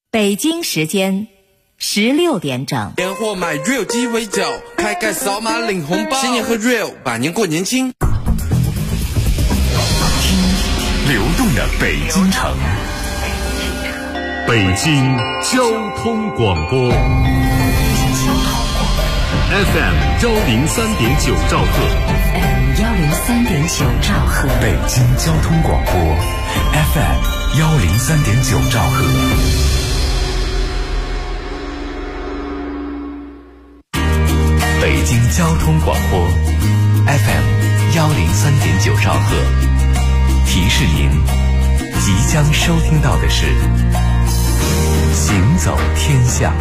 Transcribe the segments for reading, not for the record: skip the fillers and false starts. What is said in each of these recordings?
北京时间16点整。 年货买 Real 鸡尾酒，开盖扫码领红包，新年和 Real 百年过年轻。 流动的北京城，北京交通广播 FM 103.9兆赫 103.9兆赫， 北京交通广播 FM 103.9兆赫。北京交通广播 FM 103.9兆赫，提示您即将收听到的是行走天下。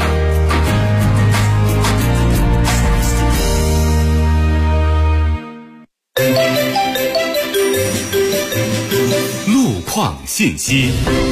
路况信息。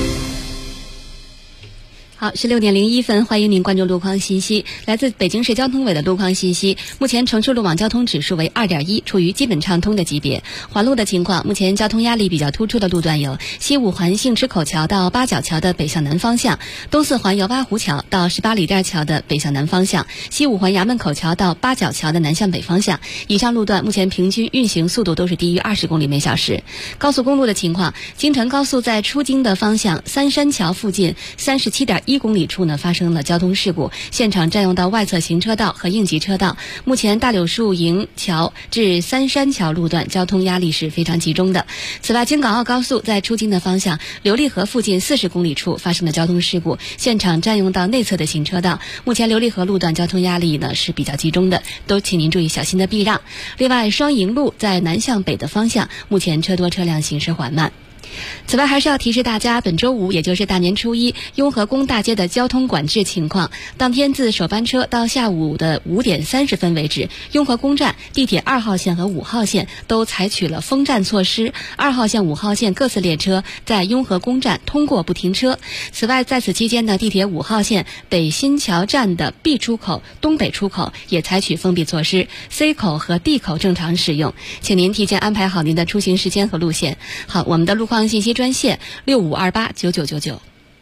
好，16点01分，欢迎您关注路况信息。来自北京市交通委的路况信息，目前城市路网交通指数为 2.1， 处于基本畅通的级别。环路的情况，目前交通压力比较突出的路段有西五环杏池口桥到八角桥的北向南方向，东四环姚八湖桥到18里店桥的北向南方向，西五环衙门口桥到八角桥的南向北方向。以上路段目前平均运行速度都是低于20公里每小时。高速公路的情况，京承高速在出京的方向三山桥附近37.1公里处呢发生了交通事故，现场占用到外侧行车道和应急车道。目前大柳树营桥至三山桥路段交通压力是非常集中的。此外，京港澳高速在出京的方向琉璃河附近40公里处发生了交通事故，现场占用到内侧的行车道。目前琉璃河路段交通压力呢是比较集中的，都请您注意小心的避让。另外，双营路在南向北的方向，目前车多车辆行驶缓慢。此外，还是要提示大家，本周五也就是大年初一，雍和宫大街的交通管制情况。当天自首班车到下午的5点30分为止，雍和宫站、地铁2号线和5号线都采取了封站措施，2号线、5号线各次列车在雍和宫站通过不停车。此外，在此期间呢，地铁5号线北新桥站的 B 出口、东北出口也采取封闭措施， C 口和 D 口正常使用，请您提前安排好您的出行时间和路线。好，我们的路况信息专线65289999。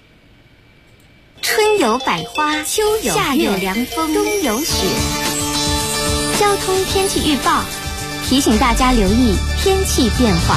春有百花，秋有夏有凉风，冬有雪。交通天气预报提醒大家留意天气变化。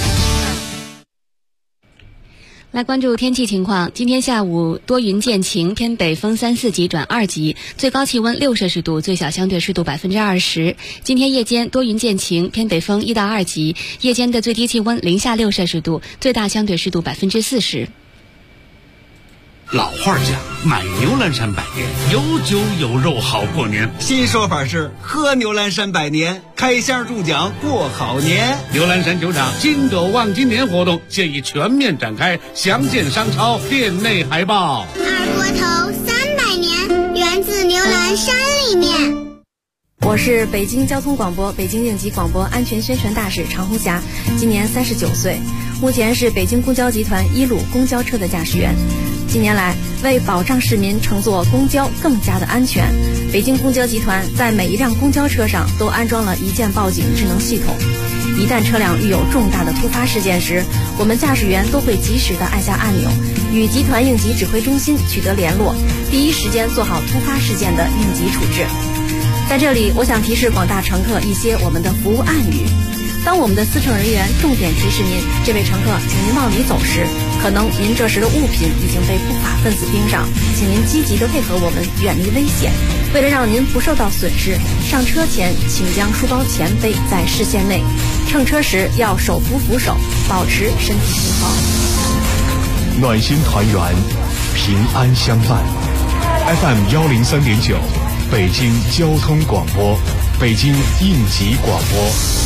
来关注天气情况，今天下午多云见晴，偏北风3、4级转2级，最高气温6摄氏度，最小相对湿度20%。今天夜间多云见晴，偏北风1到2级，夜间的最低气温零下6摄氏度，最大相对湿度40%。 老话讲，买牛栏山百年，有酒有肉好过年。 新说法是喝牛栏山百年，开箱中奖过好年。 牛栏山酒厂金狗望金年活动现已全面展开，详见商超店内海报。 二锅头300年，源自牛栏山里面。 我是北京交通广播北京应急广播安全宣传大使常红霞，今年39岁，目前是北京公交集团1路公交车的驾驶员。近年来，为保障市民乘坐公交更加的安全，北京公交集团在每一辆公交车上都安装了一键报警智能系统。一旦车辆遇有重大的突发事件时，我们驾驶员都会及时的按下按钮，与集团应急指挥中心取得联络，第一时间做好突发事件的应急处置。在这里，我想提示广大乘客一些我们的服务暗语。当我们的司乘人员重点提示您，这位乘客，请您往里走时，可能您这时的物品已经被不法分子盯上，请您积极的配合我们，远离危险。为了让您不受到损失，上车前请将书包前背在视线内，乘车时要手扶扶手，保持身体平衡。 暖心团圆，平安相伴。FM 103.9，北京交通广播，北京应急广播。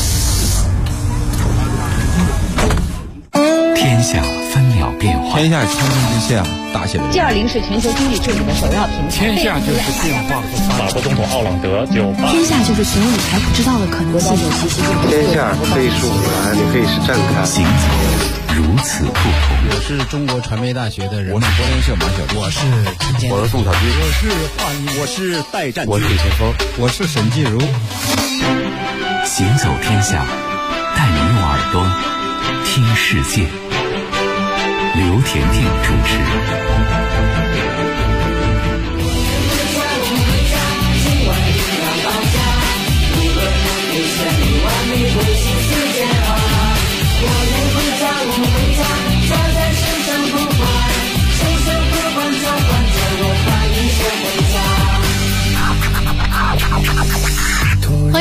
天下分秒变化， 天下千分之下，大写的人。 G20是全球经济治理的首要平台。 天下就是变化和发展。法国总统奥朗德就。 天下就是所有你还不知道的可能性。 天下可以是舞台，也可以是站台。 行走如此不同。 我是中国传媒大学的人。 我是柏林社马小丽。 我是陈建。 我是宋小军。 我是华谊。我是戴占。 我是李前锋。 我是沈继如。 行走天下，带你用耳朵听世界。刘甜甜主持。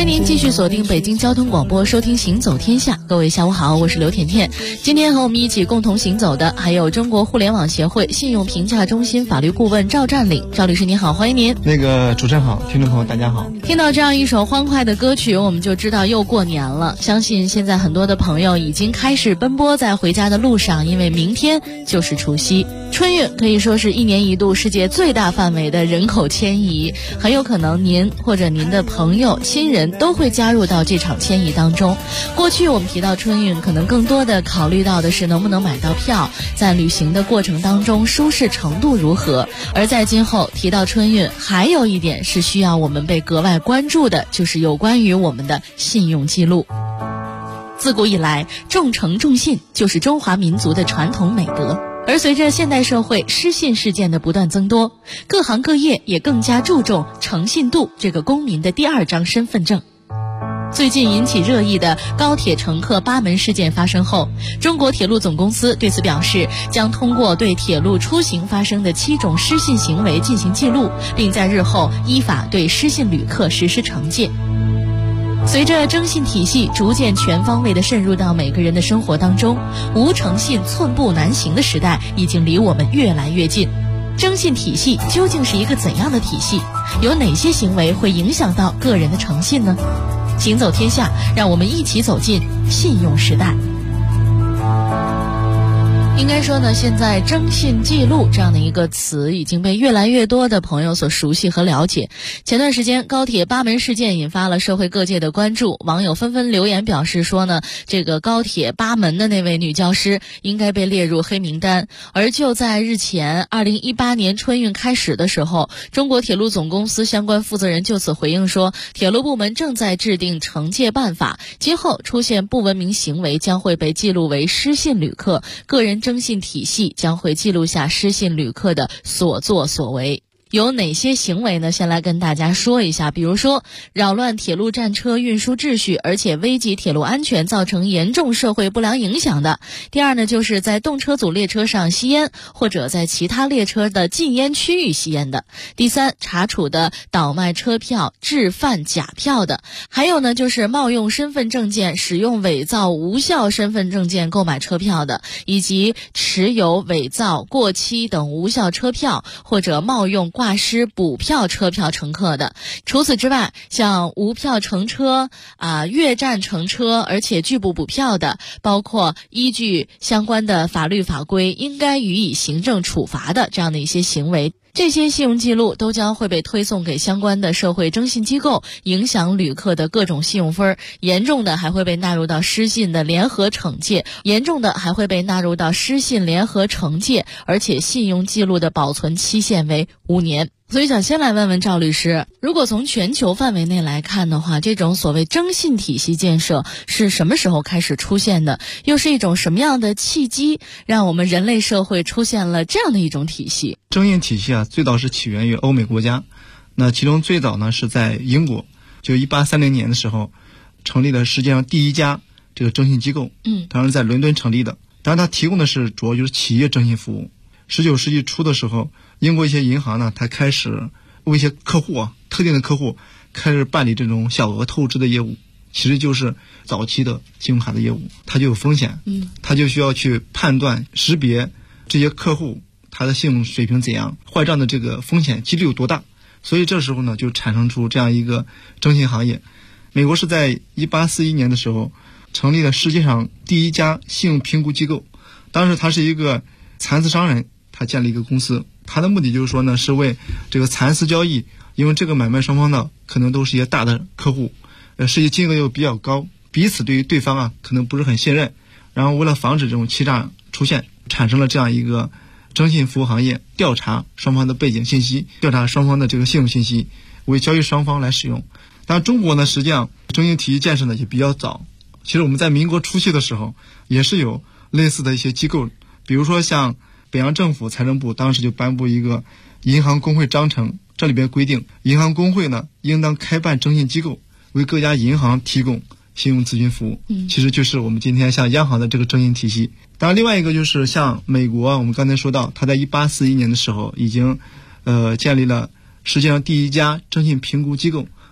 迎您继续锁定北京交通广播，收听行走天下。各位下午好，我是刘甜甜。今天和我们一起共同行走的还有中国互联网协会信用评价中心法律顾问赵占领。赵律师您好，欢迎您。 主持人好，听众朋友大家好。 听到这样一首欢快的歌曲，我们就知道又过年了。相信现在很多的朋友已经开始奔波在回家的路上，因为明天就是除夕。春运可以说是一年一度世界最大范围的人口迁移，很有可能您或者您的朋友、亲人都会加入到这场迁移当中。过去我们提到春运，可能更多的考虑到的是能不能买到票，在旅行的过程当中舒适程度如何。而在今后提到春运，还有一点是需要我们被格外关注的，就是有关于我们的信用记录。自古以来，重诚重信就是中华民族的传统美德。而随着现代社会失信事件的不断增多，各行各业也更加注重诚信度这个公民的第二张身份证。最近引起热议的高铁乘客扒门事件发生后，中国铁路总公司对此表示，将通过对铁路出行发生的7种失信行为进行记录，并在日后依法对失信旅客实施惩戒。随着征信体系逐渐全方位地渗入到每个人的生活当中，无诚信寸步难行的时代已经离我们越来越近。征信体系究竟是一个怎样的体系？有哪些行为会影响到个人的诚信呢？行走天下，让我们一起走进信用时代。应该说呢，现在征信记录这样的一个词已经被越来越多的朋友所熟悉和了解。前段时间高铁扒门事件引发了社会各界的关注，网友纷纷留言表示说呢，这个高铁扒门的那位女教师应该被列入黑名单。而就在日前2018年春运开始的时候，中国铁路总公司相关负责人就此回应说，铁路部门正在制定惩戒办法，今后出现不文明行为将会被记录为失信旅客，个人征信体系将会记录下失信旅客的所作所为。有哪些行为呢？先来跟大家说一下，比如说扰乱铁路战车运输秩序，而且危及铁路安全，造成严重社会不良影响的。第二呢，就是在动车组列车上吸烟，或者在其他列车的禁烟区域吸烟的。第三，查处的倒卖车票、制贩假票的。还有呢，就是冒用身份证件、使用伪造无效身份证件购买车票的，以及持有伪造、过期等无效车票，或者冒用挂失补票车票乘客的。除此之外，像无票乘车越站乘车而且拒不补票的，包括依据相关的法律法规应该予以行政处罚的这样的一些行为。这些信用记录都将会被推送给相关的社会征信机构，影响旅客的各种信用分，严重的还会被纳入到失信的联合惩戒，而且信用记录的保存期限为5年。所以想先来问问赵律师，如果从全球范围内来看的话，这种所谓征信体系建设是什么时候开始出现的？又是一种什么样的契机，让我们人类社会出现了这样的一种体系？ 征信体系最早是起源于欧美国家，那其中最早呢是在英国，就1830年的时候成立了世界上第一家这个征信机构，当然在伦敦成立的，当然它提供的是主要就是企业征信服务。19世纪初的时候，英国一些银行呢，它开始为一些客户特定的客户开始办理这种小额透支的业务，其实就是早期的信用卡的业务，它就有风险，它就需要去判断识别这些客户他的信用水平怎样，坏账的这个风险几率有多大，所以这时候呢就产生出这样一个征信行业。美国是在1841年的时候成立了世界上第一家信用评估机构，当时他是一个残次商人，他建立一个公司，他的目的就是说呢，是为这个残次交易，因为这个买卖双方呢可能都是一些大的客户，涉及金额又比较高，彼此对于对方可能不是很信任，然后为了防止这种欺诈出现，产生了这样一个征信服务行业，调查双方的背景信息，调查双方的这个信用信息，为交易双方来使用。当然中国呢，实际上征信体系建设呢也比较早，其实我们在民国初期的时候也是有类似的一些机构，比如说像北洋政府财政部当时就颁布一个银行工会章程，这里边规定银行工会呢应当开办征信机构，为各家银行提供信用咨询服务，其实就是我们今天像央行的这个征信体系。当然另外一个就是像美国，我们刚才说到它在1841年的时候已经建立了世界上第一家征信评估机构，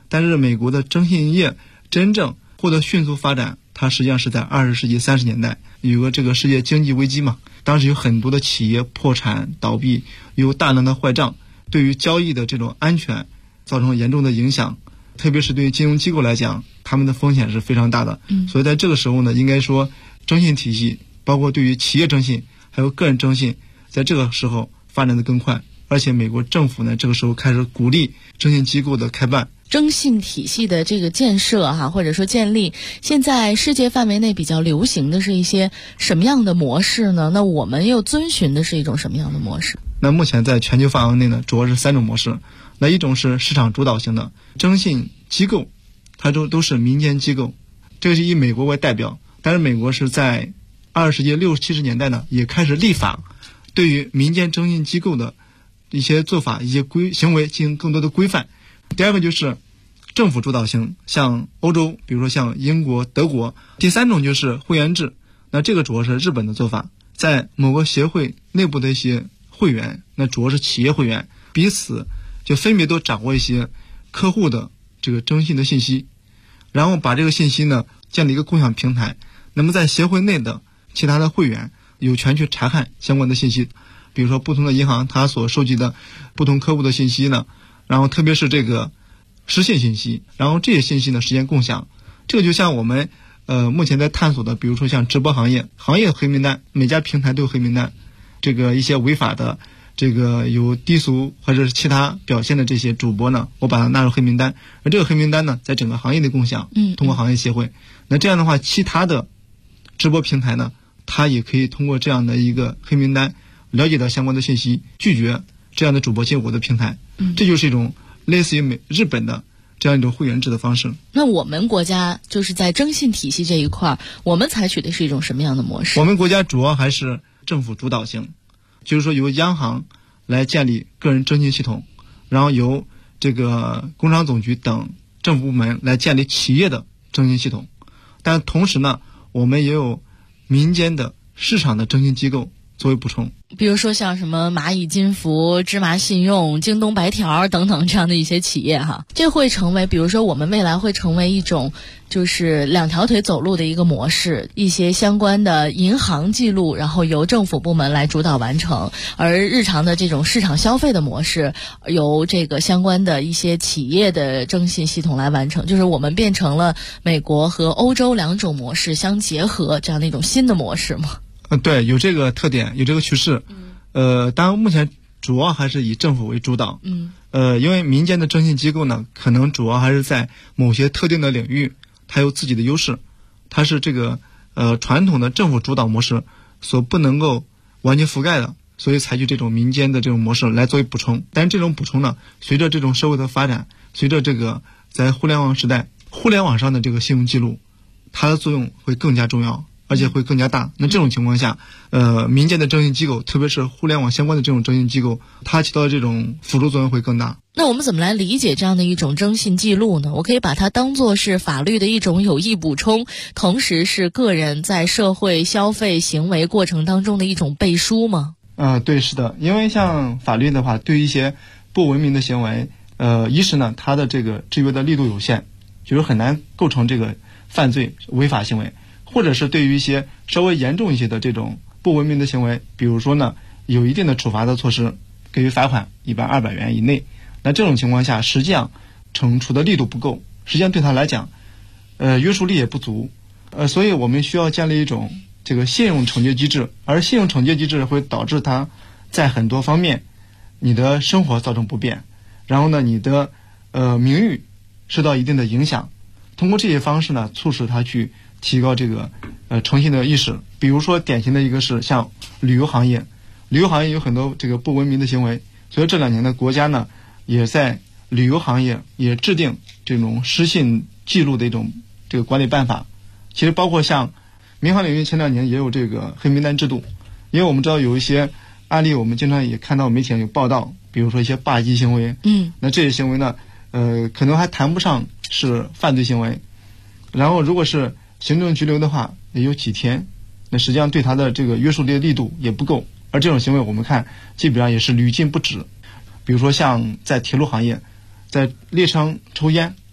但是美国的征信业真正获得迅速发展，它实际上是在20世纪30年代，有个这个世界经济危机嘛，当时有很多的企业破产倒闭，有大量的坏账，对于交易的这种安全造成严重的影响，特别是对于金融机构来讲，他们的风险是非常大的。所以在这个时候呢，应该说征信体系包括对于企业征信还有个人征信，在这个时候发展的更快，而且美国政府呢这个时候开始鼓励征信机构的开办。 征信体系的这个建设或者说建立，现在世界范围内比较流行的是一些什么样的模式呢？那我们又遵循的是一种什么样的模式？ 那目前在全球范围内呢，主要是3种模式。那一种是市场主导型的征信机构，它都是民间机构，这个是以美国为代表，但是美国是在20世纪60、70年代呢，也开始立法，对于民间征信机构的一些做法、一些行为进行更多的规范。第二个就是政府主导型，像欧洲，比如说像英国、德国。第3种就是会员制，那这个主要是日本的做法，在某个协会内部的一些会员，那主要是企业会员，彼此就分别都掌握一些客户的这个征信的信息，然后把这个信息呢建立一个共享平台，那么在协会内的其他的会员有权去查看相关的信息，比如说不同的银行它所收集的不同客户的信息呢，然后特别是这个失信信息，然后这些信息呢实现共享。这个就像我们目前在探索的，比如说像直播行业黑名单，每家平台都有黑名单，这个一些违法的这个有低俗或者是其他表现的这些主播呢，我把它纳入黑名单，而这个黑名单呢在整个行业的共享，通过行业协会。那这样的话，其他的直播平台呢，它也可以通过这样的一个黑名单了解到相关的信息，拒绝这样的主播进入我的平台。这就是一种类似于日本的这样一种会员制的方式。 那我们国家就是在征信体系这一块，我们采取的是一种什么样的模式？ 我们国家主要还是政府主导型，就是说由央行来建立个人征信系统，然后由这个工商总局等政府部门来建立企业的征信系统。但同时呢，我们也有民间的市场的征信机构作为补充， 比如说像什么蚂蚁金服、芝麻信用、京东白条等等这样的一些企业这会成为，比如说我们未来会成为一种就是2条腿走路的一个模式，一些相关的银行记录然后由政府部门来主导完成，而日常的这种市场消费的模式由这个相关的一些企业的征信系统来完成，就是我们变成了美国和欧洲2种模式相结合这样的一种新的模式吗？ 对，有这个特点，有这个趋势。当然目前主要还是以政府为主导。因为民间的征信机构呢，可能主要还是在某些特定的领域，它有自己的优势，它是这个传统的政府主导模式所不能够完全覆盖的，所以采取这种民间的这种模式来作为补充。但是这种补充呢，随着这种社会的发展，随着这个在互联网时代，互联网上的这个信用记录，它的作用会更加重要，而且会更加大。那这种情况下，民间的征信机构，特别是互联网相关的这种征信机构，它起到的这种辅助作用会更大。 那我们怎么来理解这样的一种征信记录呢？我可以把它当作是法律的一种有益补充，同时是个人在社会消费行为过程当中的一种背书吗？ 对，是的。因为像法律的话，对于一些不文明的行为，一是呢，它的这个制约的力度有限，就是很难构成这个犯罪违法行为。或者是对于一些稍微严重一些的这种不文明的行为，比如说呢，有一定的处罚的措施，给予罚款100、200元以内。那这种情况下，实际上惩处的力度不够，实际上对他来讲，约束力也不足。所以我们需要建立一种这个信用惩戒机制，而信用惩戒机制会导致他在很多方面，你的生活造成不便，然后呢，你的名誉受到一定的影响。通过这些方式呢，促使他去提高这个诚信的意识。比如说典型的一个是像旅游行业，旅游行业有很多这个不文明的行为，所以这2年的国家呢也在旅游行业也制定这种失信记录的一种这个管理办法。其实包括像民航领域前2年也有这个黑名单制度，因为我们知道有一些案例，我们经常也看到媒体上有报道，比如说一些霸机行为，那这些行为呢可能还谈不上是犯罪行为，然后如果是行政拘留的话也有几天，那实际上对他的这个约束力度也不够，而这种行为我们看基本上也是屡禁不止。比如说像在铁路行业，在列车抽烟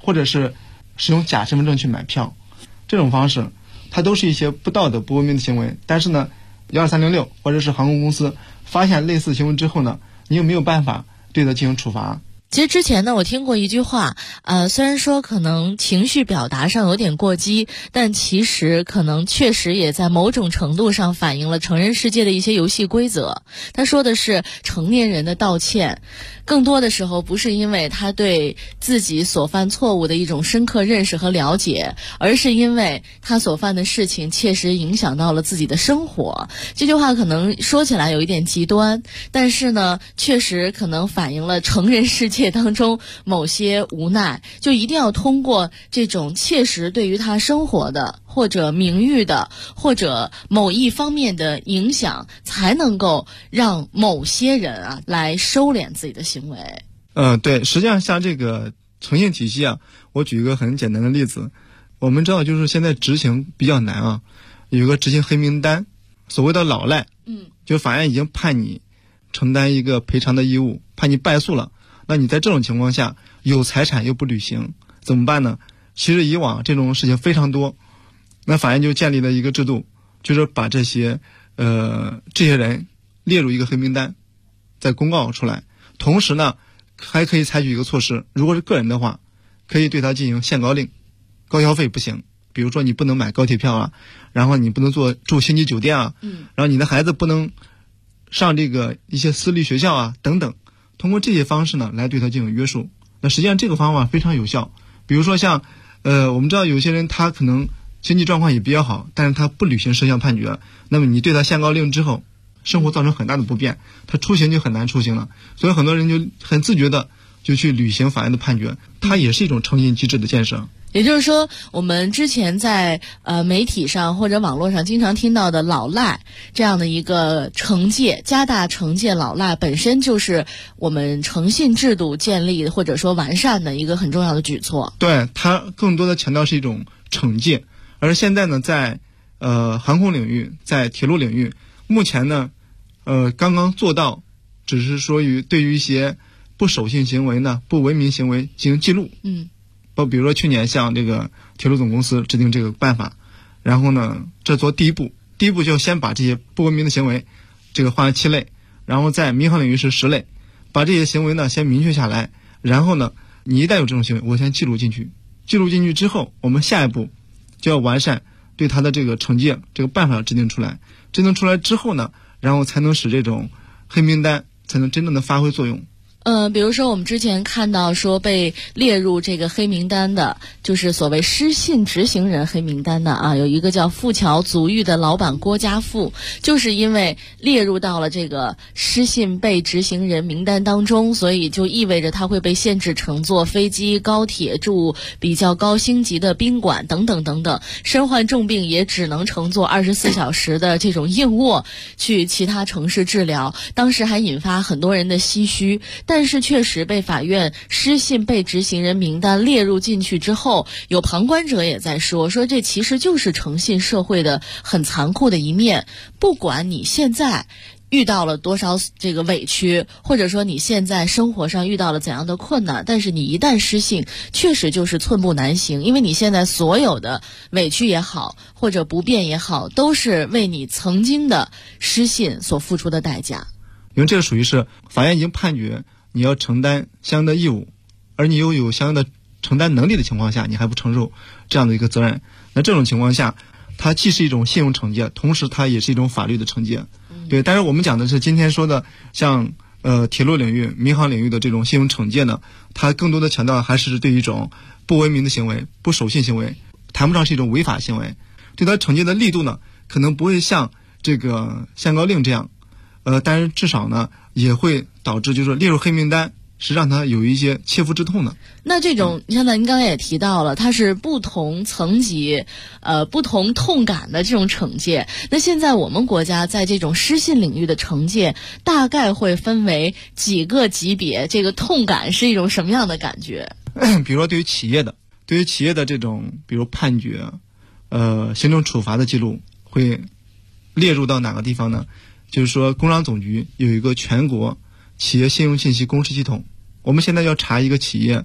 或者是使用假身份证去买票，这种方式它都是一些不道德不文明的行为。但是呢12306或者是航空公司发现类似行为之后呢，你又没有办法对它进行处罚。 其实之前呢，我听过一句话，虽然说可能情绪表达上有点过激，但其实可能确实也在某种程度上反映了成人世界的一些游戏规则。他说的是成年人的道歉，更多的时候不是因为他对自己所犯错误的一种深刻认识和了解，而是因为他所犯的事情切实影响到了自己的生活。这句话可能说起来有一点极端，但是呢，确实可能反映了成人世界当中某些无奈，就一定要通过这种切实对于他生活的或者名誉的或者某一方面的影响，才能够让某些人来收敛自己的行为。 对，实际上像这个诚信体系我举一个很简单的例子。我们知道就是现在执行比较难有一个执行黑名单，所谓的老赖，就法院已经判你承担一个赔偿的义务，判你败诉了。那你在这种情况下有财产又不履行怎么办呢？其实以往这种事情非常多，那法院就建立了一个制度，就是把这些人列入一个黑名单，再公告出来。同时呢还可以采取一个措施，如果是个人的话，可以对他进行限高令，高消费不行，比如说你不能买高铁票然后你不能住星级酒店然后你的孩子不能上这个一些私立学校等等。通过这些方式呢来对他进行约束。那实际上这个方法非常有效。比如说像我们知道有些人他可能经济状况也比较好，但是他不履行摄像判决，那么你对他限高令之后，生活造成很大的不便，他出行就很难出行了。所以很多人就很自觉的就去履行法院的判决，它也是一种诚信机制的建设。 也就是说，我们之前在媒体上或者网络上经常听到的老赖这样的一个惩戒，加大惩戒老赖，本身就是我们诚信制度建立或者说完善的一个很重要的举措。 对，它更多的强调是一种惩戒。而现在呢，在航空领域，在铁路领域，目前呢刚刚做到，只是说对于一些不守信行为呢、不文明行为进行记录。比如说去年向这个铁路总公司制定这个办法，然后呢这做第一步就要先把这些不文明的行为这个划为7类，然后在民航领域是10类，把这些行为呢先明确下来，然后呢你一旦有这种行为，我先记录进去之后，我们下一步就要完善对他的这个惩戒这个办法要制定出来之后呢，然后才能使这种黑名单才能真正的发挥作用。 比如说我们之前看到说被列入这个黑名单的，就是所谓失信执行人黑名单的有一个叫富桥足浴的老板郭家富，就是因为列入到了这个失信被执行人名单当中，所以就意味着他会被限制乘坐飞机、高铁、住比较高星级的宾馆等等等等，身患重病也只能乘坐24小时的这种硬卧去其他城市治疗，当时还引发很多人的唏嘘。但是确实被法院失信被执行人名单列入进去之后，有旁观者也在说这其实就是诚信社会的很残酷的一面。不管你现在遇到了多少这个委屈，或者说你现在生活上遇到了怎样的困难，但是你一旦失信，确实就是寸步难行，因为你现在所有的委屈也好，或者不便也好，都是为你曾经的失信所付出的代价。 因为这个属于是法院已经判决你要承担相应的义务，而你又有相应的承担能力的情况下，你还不承受这样的一个责任，那这种情况下，它既是一种信用惩戒，同时它也是一种法律的惩戒。对，但是我们讲的是今天说的像铁路领域、民航领域的这种信用惩戒呢，它更多的强调还是对一种不文明的行为、不守信行为，谈不上是一种违法行为。对它惩戒的力度呢，可能不会像这个限高令这样，但是至少呢也会导致就是列入黑名单，是让他有一些切肤之痛的。 那这种现在您刚才也提到了，它是不同层级不同痛感的这种惩戒。那现在我们国家在这种失信领域的惩戒大概会分为几个级别，这个痛感是一种什么样的感觉？ 比如说对于企业的这种比如判决行政处罚的记录会列入到哪个地方呢？就是说工商总局有一个全国企业信用信息公示系统，我们现在要查一个企业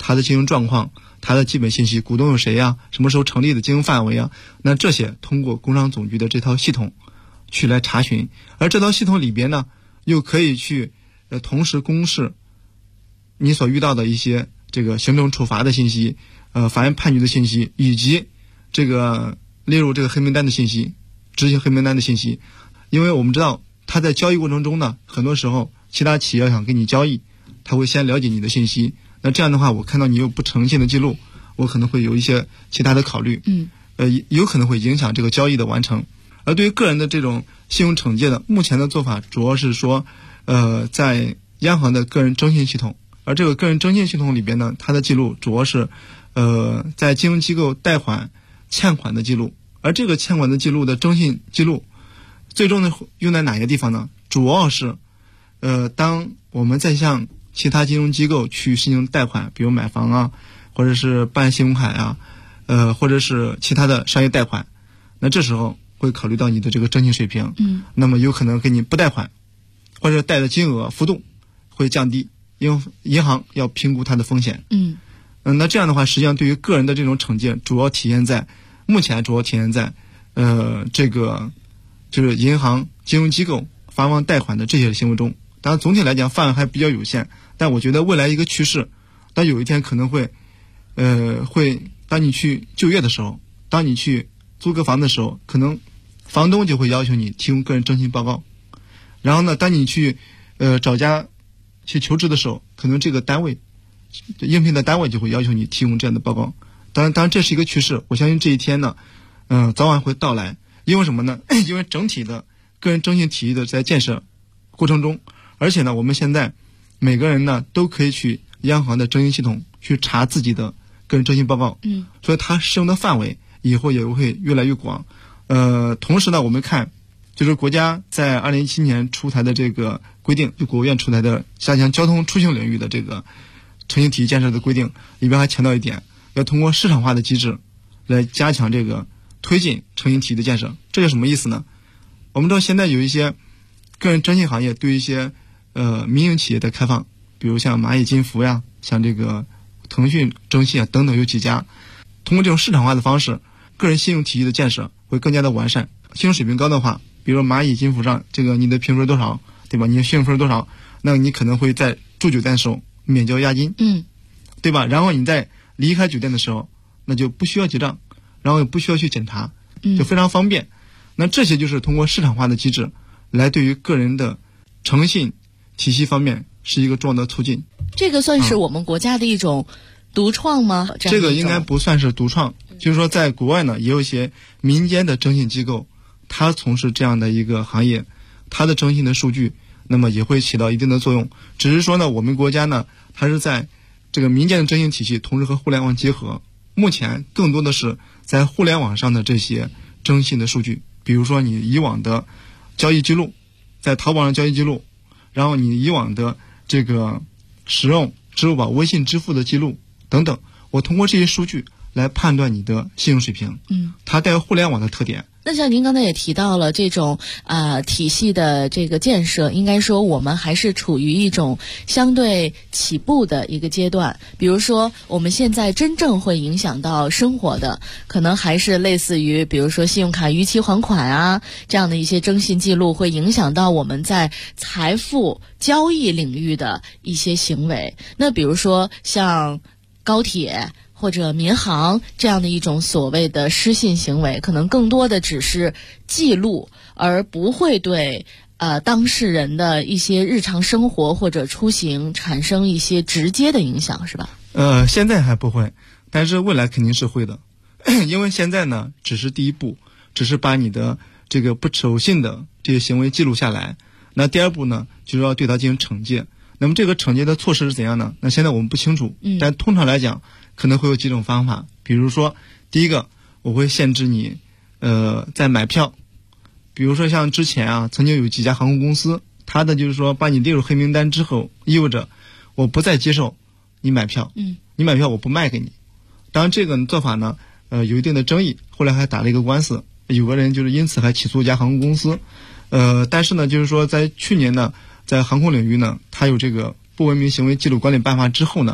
它的经营状况、它的基本信息，股东有谁呀？什么时候成立的？经营范围啊？那这些通过工商总局的这套系统去来查询，而这套系统里边呢，又可以去同时公示你所遇到的一些这个行政处罚的信息，法院判决的信息，以及这个列入这个黑名单的信息，执行黑名单的信息。因为我们知道他在交易过程中呢，很多时候其他企业想跟你交易，他会先了解你的信息，那这样的话我看到你有不诚信的记录，我可能会有一些其他的考虑，有可能会影响这个交易的完成。而对于个人的这种信用惩戒的，目前的做法主要是说在央行的个人征信系统，而这个个人征信系统里边呢，它的记录主要是在金融机构贷款欠款的记录，而这个欠款的记录的征信记录最终呢用在哪些地方呢？主要是当我们在向其他金融机构去申请贷款，比如买房啊，或者是办信用卡啊，或者是其他的商业贷款，那这时候会考虑到你的这个征信水平，那么有可能给你不贷款，或者贷的金额幅度会降低，因为银行要评估它的风险。那这样的话，实际上对于个人的这种惩戒，目前主要体现在这个就是银行金融机构发放贷款的这些行为中。当然总体来讲范围还比较有限，但我觉得未来一个趋势，当有一天可能会当你去就业的时候，当你去租个房的时候，可能房东就会要求你提供个人征信报告。然后呢，当你去找家去求职的时候，可能这个单位应聘的单位就会要求你提供这样的报告。当然这是一个趋势，我相信这一天呢早晚会到来。因为什么呢？因为整体的个人征信体系的在建设过程中，而且呢我们现在每个人呢都可以去央行的征信系统去查自己的个人征信报告，所以它适用的范围以后也会越来越广。同时呢我们看就是国家在2017年出台的这个规定，就国务院出台的加强交通出行领域的这个诚信体系建设的规定里边还强调一点，要通过市场化的机制来加强这个推进诚信体系的建设。这是什么意思呢？我们知道现在有一些个人征信行业对一些民营企业的开放，比如像蚂蚁金服呀，像这个腾讯征信啊等等有几家，通过这种市场化的方式，个人信用体系的建设会更加的完善。信用水平高的话，比如蚂蚁金服上这个你的评分多少，对吧？你的信用分多少，那你可能会在住酒店的时候免交押金，对吧？然后你在离开酒店的时候，那就不需要结账，然后也不需要去检查，就非常方便。那这些就是通过市场化的机制来对于个人的诚信体系方面是一个重要的促进。 这个算是我们国家的一种独创吗？ 这个应该不算是独创，就是说在国外呢也有一些民间的征信机构，它从事这样的一个行业，它的征信的数据那么也会起到一定的作用。只是说呢我们国家呢它是在这个民间的征信体系同时和互联网结合，目前更多的是在互联网上的这些征信的数据，比如说你以往的交易记录，在淘宝上交易记录，然后你以往的这个使用支付宝、微信支付的记录等等，我通过这些数据来判断你的信用水平。它带有互联网的特点。 那像您刚才也提到了这种体系的这个建设，应该说我们还是处于一种相对起步的一个阶段。比如说我们现在真正会影响到生活的，可能还是类似于比如说信用卡逾期还款啊这样的一些征信记录，会影响到我们在财富交易领域的一些行为。那比如说像高铁或者民航这样的一种所谓的失信行为，可能更多的只是记录，而不会对当事人的一些日常生活或者出行产生一些直接的影响，是吧？ 现在还不会，但是未来肯定是会的。因为现在呢只是第一步，只是把你的这个不守信的这些行为记录下来。那第二步呢就是要对它进行惩戒。那么这个惩戒的措施是怎样呢？那现在我们不清楚，但通常来讲可能会有几种方法。比如说第一个，我会限制你在买票，比如说像之前曾经有几家航空公司，它的就是说把你列入黑名单之后，意味着我不再接受你买票，你买票我不卖给你。当然这个做法呢有一定的争议，后来还打了一个官司，有个人就是因此还起诉一家航空公司。但是呢就是说在去年呢在航空领域呢，它有这个不文明行为记录管理办法之后呢，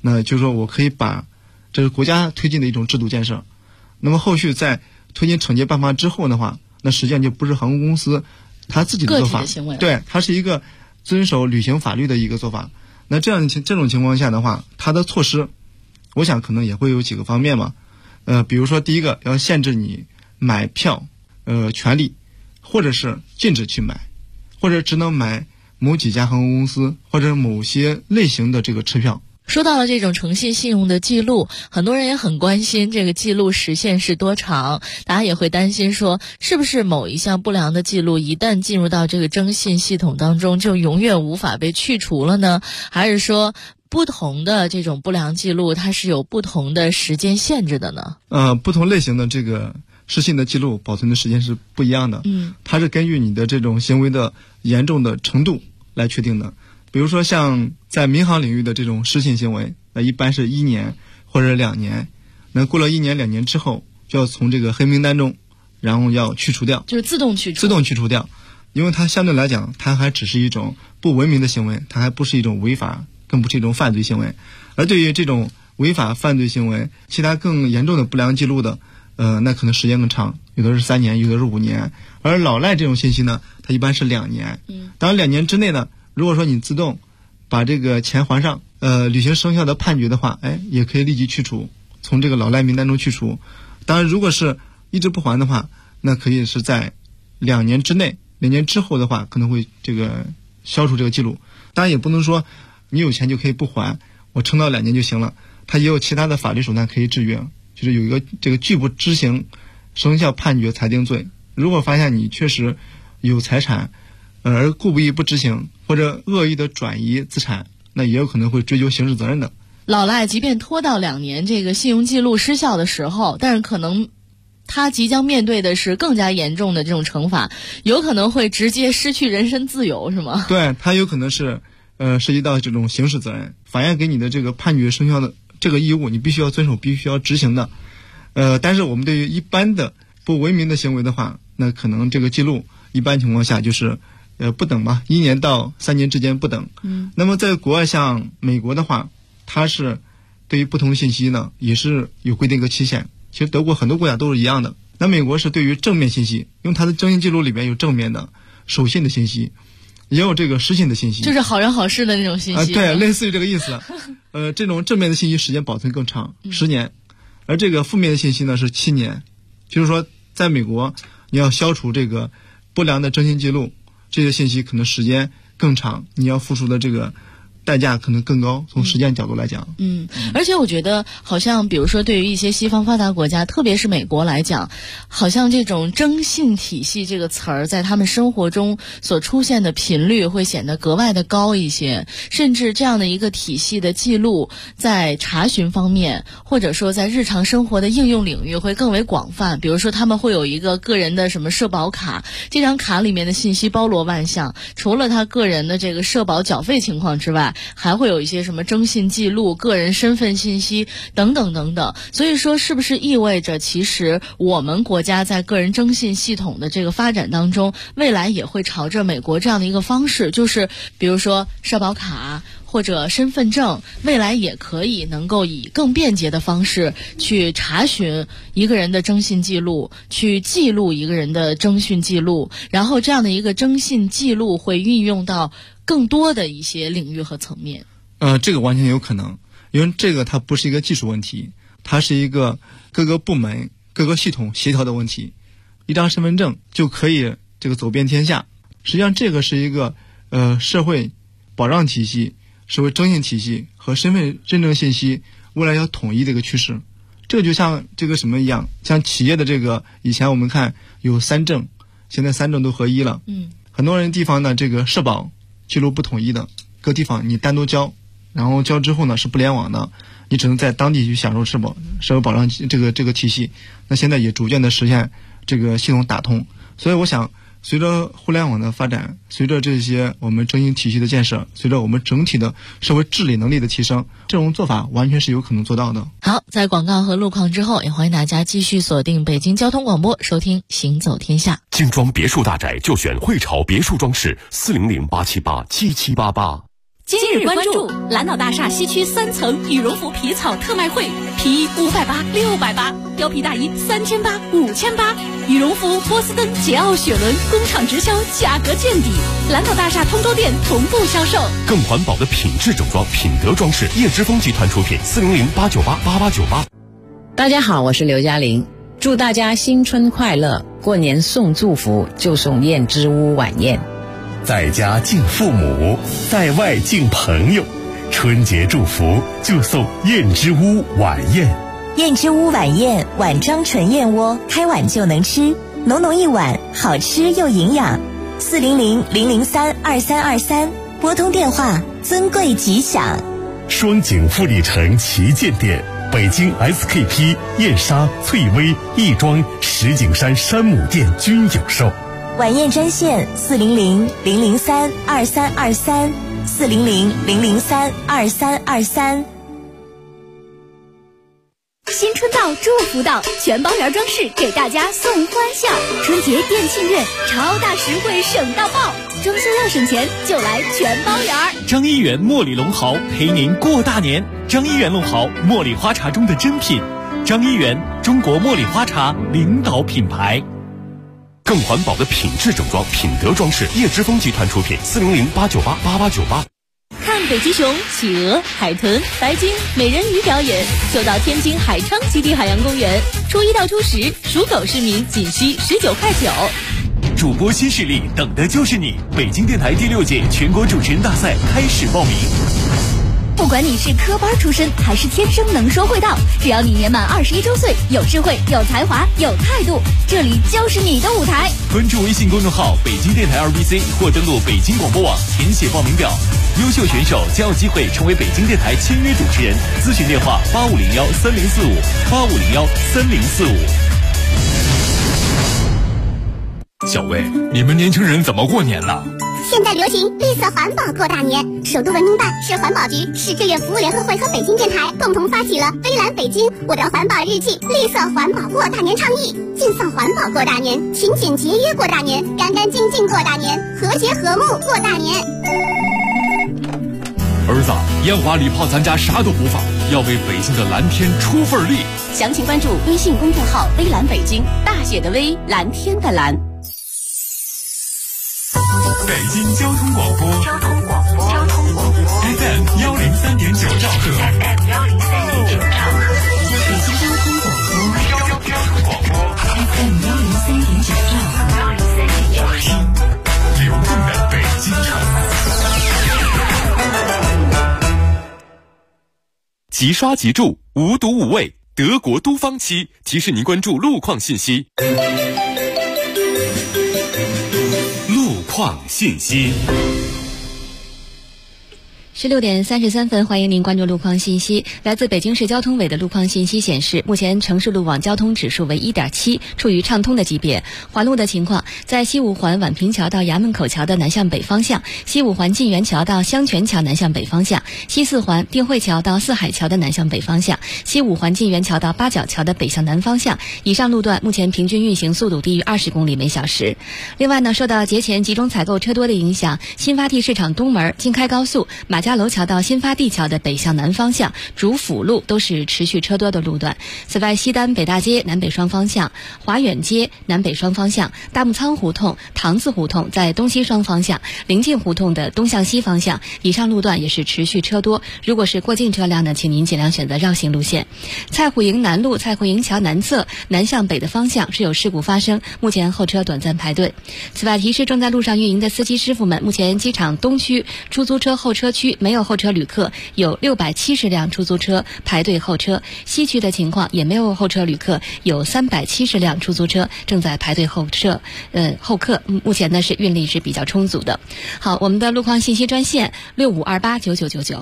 那就是说我可以把这是国家推进的一种制度建设。那么后续在推进惩戒办法之后的话，那实际上就不是航空公司他自己的做法，对，它是一个遵守履行法律的一个做法。那这种情况下的话，它的措施，我想可能也会有几个方面嘛。比如说第一个要限制你买票权利，或者是禁止去买，或者只能买某几家航空公司或者某些类型的这个车票。 说到了这种诚信信用的记录，很多人也很关心这个记录时限是多长，大家也会担心说是不是某一项不良的记录一旦进入到这个征信系统当中就永远无法被去除了呢？还是说不同的这种不良记录它是有不同的时间限制的呢？ 不同类型的这个失信的记录保存的时间是不一样的，它是根据你的这种行为的严重的程度来确定的。比如说像在民航领域的这种失信行为，那一般是1年或者2年，那过了1年2年之后就要从这个黑名单中然后要去除掉， 就是自动去除掉，因为它相对来讲它还只是一种不文明的行为，它还不是一种违法，更不是一种犯罪行为。而对于这种违法犯罪行为其他更严重的不良记录的那可能时间更长，有的是3年，有的是5年。而老赖这种信息呢，它一般是2年。当然2年之内呢，如果说你自动把这个钱还上，履行生效的判决的话，也可以立即去除，从这个老赖名单中去除。当然如果是一直不还的话，那可以是在2年之内，2年之后的话可能会这个消除这个记录。当然也不能说你有钱就可以不还，我撑到2年就行了，它也有其他的法律手段可以制约，就是有一个这个拒不执行生效判决裁定罪。如果发现你确实有财产而故意不执行或者恶意的转移资产，那也有可能会追究刑事责任的。 老赖即便拖到2年这个信用记录失效的时候，但是可能他即将面对的是更加严重的这种惩罚，有可能会直接失去人身自由，是吗？ 对，他有可能是涉及到这种刑事责任，法院给你的这个判决生效的这个义务你必须要遵守，必须要执行的。但是我们对于一般的不文明的行为的话，那可能这个记录一般情况下就是不等吧，1年到3年之间不等。那么在国外像美国的话，它是对于不同信息呢也是有规定一个期限。其实德国很多国家都是一样的。那美国是对于正面信息，因为它的征信记录里面有正面的守信的信息，也有这个失信的信息， 就是好人好事的那种信息。 对，类似于这个意思。这种正面的信息时间保存更长，10年，而这个负面的信息呢是7年。就是说在美国你要消除这个不良的征信记录，这些信息可能时间更长，你要付出的这个代价可能更高，从时间角度来讲。 而且我觉得好像比如说对于一些西方发达国家，特别是美国来讲，好像这种征信体系这个词儿在他们生活中所出现的频率会显得格外的高一些，甚至这样的一个体系的记录在查询方面或者说在日常生活的应用领域会更为广泛。比如说他们会有一个个人的什么社保卡，这张卡里面的信息包罗万象，除了他个人的这个社保缴费情况之外，还会有一些什么征信记录、个人身份信息等等等等。所以说是不是意味着其实我们国家在个人征信系统的这个发展当中，未来也会朝着美国这样的一个方式，就是比如说社保卡或者身份证，未来也可以能够以更便捷的方式去查询一个人的征信记录，去记录一个人的征信记录，然后这样的一个征信记录会运用到更多的一些领域和层面。 这个完全有可能，因为这个它不是一个技术问题，它是一个各个部门各个系统协调的问题。一张身份证就可以这个走遍天下，实际上这个是一个社会保障体系、社会征信体系和身份认证信息未来要统一的一个趋势。这个就像这个什么一样，像企业的这个以前我们看有3证，现在3证都合一了。很多人地方呢这个社保记录不统一的，各地方你单独交，然后交之后呢是不联网的，你只能在当地去享受社会保障这个体系。那现在也逐渐的实现这个系统打通。所以我想随着互联网的发展，随着这些我们征信体系的建设，随着我们整体的社会治理能力的提升，这种做法完全是有可能做到的。 好，在广告和路况之后，也欢迎大家继续锁定北京交通广播，收听行走天下。 精装别墅大宅就选汇潮别墅装饰，400-878-7788。 今日关注蓝岛大厦西区3层羽绒服皮草特卖会，皮衣580、680，貂皮大衣3800、5800，羽绒服波司登、捷奥雪伦工厂直销，价格见底。蓝岛大厦通州店同步销售。 更环保的品质整装，品德装饰，叶之峰集团出品，400-898-8898。 大家好，我是刘嘉玲，祝大家新春快乐！过年送祝福就送燕之屋晚宴。 在家敬父母，在外敬朋友，春节祝福就送燕之屋晚宴。 燕之屋晚宴，碗装纯燕窝，开碗就能吃，浓浓一碗，好吃又营养。400-003-2323，拨通电话，尊贵吉祥。 双井富力城旗舰店，北京 SKP、燕莎、翠微、亦庄、石景山山姆店均有售。 晚宴专线400-003-2323，400-003-2323。 新春到，祝福到，全包园装饰给大家送欢笑。春节店庆月，超大实惠省到爆，装修要省钱就来全包园。 张一元茉莉龙毫陪您过大年。张一元龙毫，茉莉花茶中的珍品。张一元，中国茉莉花茶领导品牌。 更环保的品质整装，品德装饰，叶之峰集团出品，400-898-8898。 看北极熊、企鹅、海豚、白鲸、美人鱼表演，就到天津海昌基地海洋公园。初1到初10，属狗市民仅需19.9块。 主播新势力，等的就是你！北京电台第6届全国主持人大赛开始报名。 不管你是科班出身还是天生能说会道，只要你年满21周岁，有智慧、有才华、有态度，这里就是你的舞台。 关注微信公众号北京电台2BC 或登录北京广播网填写报名表，优秀选手将有机会成为北京电台签约主持人。咨询电话8501-3045，8501-3045。 小魏，你们年轻人怎么过年呢？ 现在流行绿色环保过大年，首都文明办、市环保局、市志愿服务联合会和北京电台共同发起了“微蓝北京，我的环保日记”绿色环保过大年倡议，尽放环保过大年，勤俭节约过大年，干干净净过大年，和谐和睦过大年。 儿子，烟花礼炮咱家啥都不放，要为北京的蓝天出份力。 详情关注微信公众号“微蓝北京”，大写的微，蓝天的蓝。 北京交通广播，FM 103.9兆赫，北京交通广播，FM 103.9兆赫，流动的北京城。 即刷即住，无毒无味，德国都方漆提示您关注路况信息。路况信息。 16:33，欢迎您关注路况信息。来自北京市交通委的路况信息显示，目前城市路网交通指数为1.7，处于畅通的级别。环路的情况，在西五环宛平桥到衙门口桥的南向北方向，西五环晋源桥到香泉桥南向北方向，西四环定慧桥到四海桥的南向北方向，西五环晋源桥到八角桥的北向南方向。以上路段目前平均运行速度低于20公里每小时。另外呢，受到节前集中采购车多的影响，新发地市场东门、京开高速、马家楼桥到新发地桥的北向南方向、主辅路都是持续车多的路段。此外，西单北大街南北双方向、华远街南北双方向、大木仓胡同、塘子胡同在东西双方向、临近胡同的东向西方向，以上路段也是持续车多。如果是过境车辆呢，请您尽量选择绕行路线。蔡虎营南路蔡虎营桥南侧南向北的方向是有事故发生，目前后车短暂排队。此外，提示正在路上运营的司机师傅们，目前机场东区出租车候车区没有后车旅客，有670辆出租车排队候车。西区的情况也没有后车旅客，有370辆出租车正在排队候客。目前呢是运力是比较充足的。好，我们的路况信息专线65289999。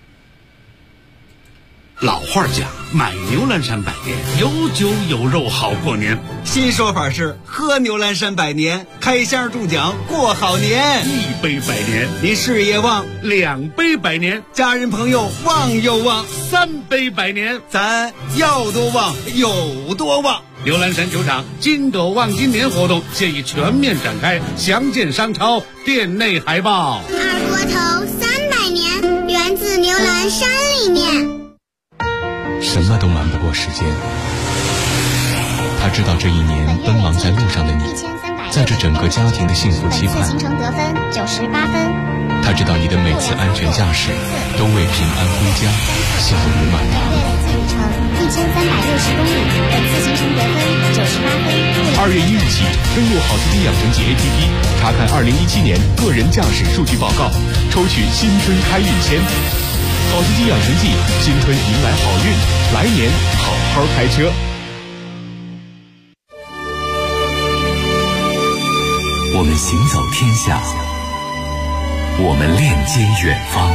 老话讲，买牛栏山百年，有酒有肉好过年。 新说法是喝牛栏山百年，开箱中奖过好年。 1杯百年， 您事业旺 ；2杯百年， 家人朋友旺又旺 ；3杯百年， 咱要多旺有多旺。 牛栏山酒厂金斗旺今年活动现已全面展开，详见商超店内海报。 二锅头300年， 自牛栏山里面。 什么都瞒不过时间。他知道这一年奔忙在路上的你，在这整个家庭的幸福期盼。 行程得分98分。 他知道你的每次安全驾驶都为平安归家笑语满堂。 里程1360公里，本次行程得分98分。 2月1日起，登录好司机养成记 APP， 查看2017年个人驾驶数据报告，抽取新春开运签。好司机养成记，新春迎来好运，来年好好开车。 我们行走天下，我们链接远方。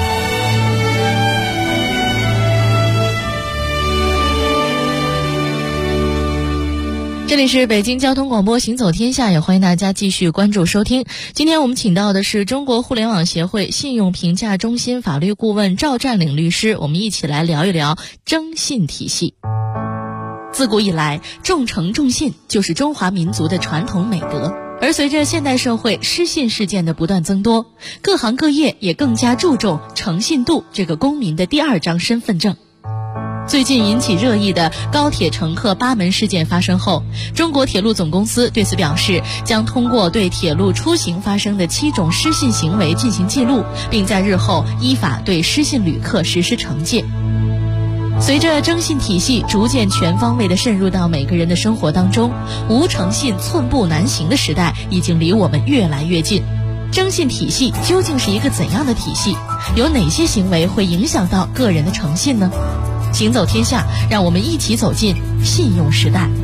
这里是北京交通广播行走天下，也欢迎大家继续关注收听。今天我们请到的是中国互联网协会信用评价中心法律顾问赵占领律师，我们一起来聊一聊征信体系。自古以来，重诚重信就是中华民族的传统美德。而随着现代社会失信事件的不断增多，各行各业也更加注重诚信度这个公民的第2张身份证。最近引起热议的高铁乘客8门事件发生后，中国铁路总公司对此表示，将通过对铁路出行发生的7种失信行为进行记录，并在日后依法对失信旅客实施惩戒。随着征信体系逐渐全方位地渗入到每个人的生活当中，无诚信寸步难行的时代已经离我们越来越近。征信体系究竟是一个怎样的体系？有哪些行为会影响到个人的诚信呢？行走天下，让我们一起走进信用时代。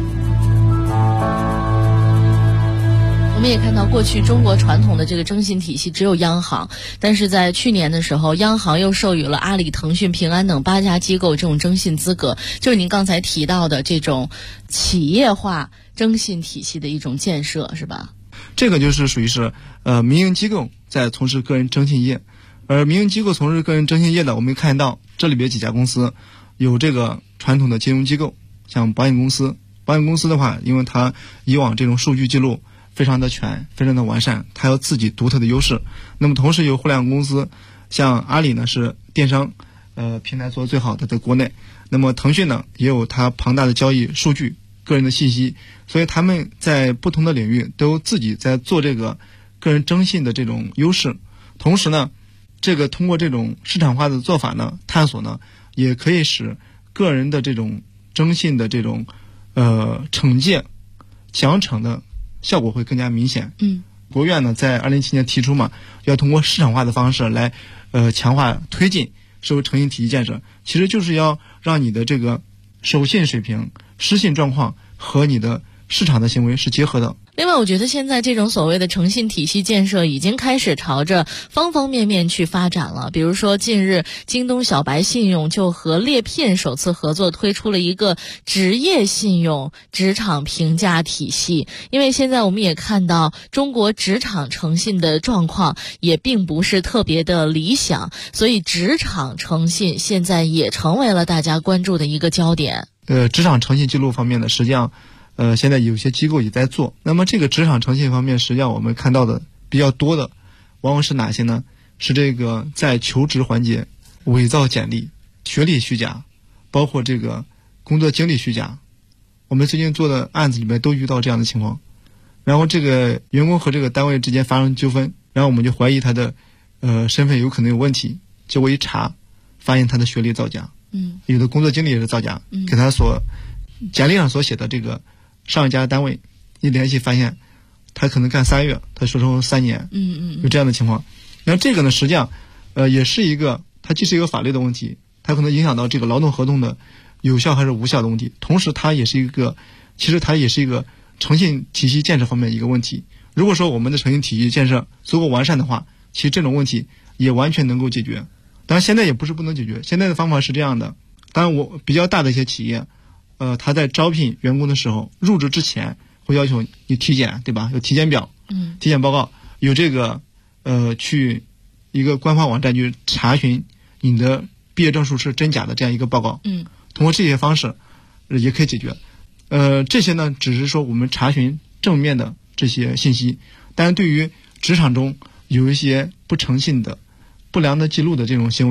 我们也看到，过去中国传统的这个征信体系只有央行，但是在去年的时候，央行又授予了阿里、腾讯、平安等8家机构这种征信资格，就是您刚才提到的这种企业化征信体系的一种建设，是吧？ 这个就是属于是民营机构在从事个人征信业，而民营机构从事个人征信业的，我们看到这里边几家公司有这个传统的金融机构，像保险公司。保险公司的话，因为它以往这种数据记录非常的全，非常的完善，它有自己独特的优势。那么同时有互联网公司，像阿里呢是电商平台做得最好的在国内，那么腾讯呢也有它庞大的交易数据、个人的信息，所以他们在不同的领域都自己在做这个个人征信的这种优势。同时呢，这个通过这种市场化的做法呢，探索呢，也可以使个人的这种征信的这种惩戒奖惩的效果会更加明显。国务院呢在2017年提出嘛，要通过市场化的方式来强化推进社会诚信体系建设，其实就是要让你的这个守信水平、失信状况和你的市场的行为是结合的。 另外，我觉得现在这种所谓的诚信体系建设已经开始朝着方方面面去发展了。比如说，近日京东小白信用就和猎聘首次合作推出了一个职业信用职场评价体系。因为现在我们也看到中国职场诚信的状况也并不是特别的理想，所以职场诚信现在也成为了大家关注的一个焦点。 职场诚信记录方面呢，实际上现在有些机构也在做。那么这个职场诚信方面，实际上我们看到的比较多的往往是哪些呢？是这个在求职环节伪造简历、学历虚假，包括这个工作经历虚假。我们最近做的案子里面都遇到这样的情况。然后这个员工和这个单位之间发生纠纷，然后我们就怀疑他的身份有可能有问题，结果一查发现他的学历造假，有的工作经历也是造假，给他所简历上所写的这个上一家单位一联系发现他可能干3月，他说成3年，有这样的情况。那这个呢，实际上也是一个，它既是一个法律的问题，它可能影响到这个劳动合同的有效还是无效的问题，同时它也是一个，其实它也是一个诚信体系建设方面的一个问题。如果说我们的诚信体系建设足够完善的话，其实这种问题也完全能够解决。当然现在也不是不能解决，现在的方法是这样的。当然我比较大的一些企业他在招聘员工的时候，入职之前会要求你体检，对吧？有体检表，体检报告，有这个去一个官方网站去查询你的毕业证书是真假的这样一个报告。通过这些方式也可以解决。这些呢，只是说我们查询正面的这些信息，但是对于职场中有一些不诚信的、不良的记录的这种行为呢，